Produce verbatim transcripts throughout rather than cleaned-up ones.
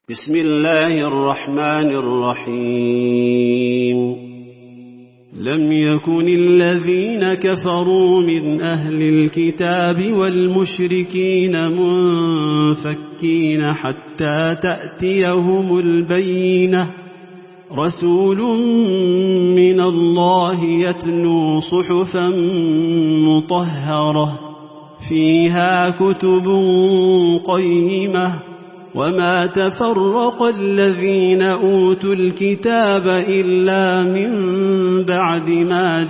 بسم الله الرحمن الرحيم لم يكن الذين كفروا من أهل الكتاب والمشركين منفكين حتى تأتيهم البينة رسول من الله يتلو صحفا مطهرة فيها كتب قيمة وما تفرق الذين أوتوا الكتاب إلا من بعد ما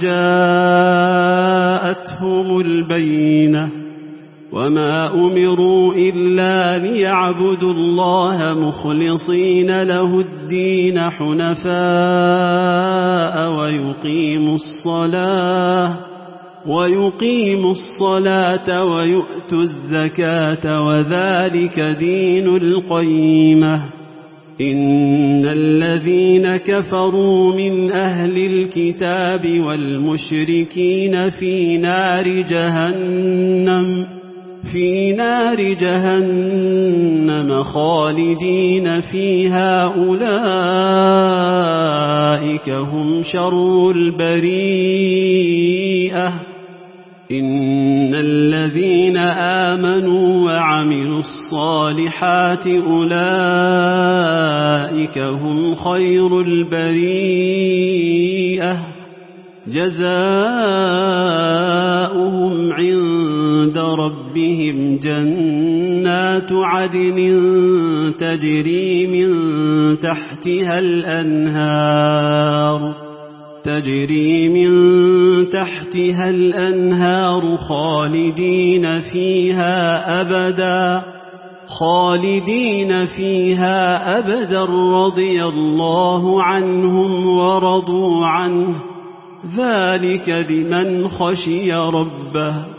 جاءتهم البينة وما أمروا إلا ليعبدوا الله مخلصين له الدين حنفاء ويقيموا الصلاة ويقيموا الصلاة ويؤتوا الزكاة وذلك دين القيمة إن الذين كفروا من أهل الكتاب والمشركين في نار جهنم في نار جهنم خالدين فيها أولئك هم شر البريئة إن الذين آمنوا وعملوا الصالحات أولئك هم خير البريئة جزاؤهم عند ربهم جنات عدن تجري من تحتها الأنهار تجري من تحتها الأنهار خالدين فيها أبدا خالدين فيها أبدا رضي الله عنهم ورضوا عنه ذلك لمن خشي ربه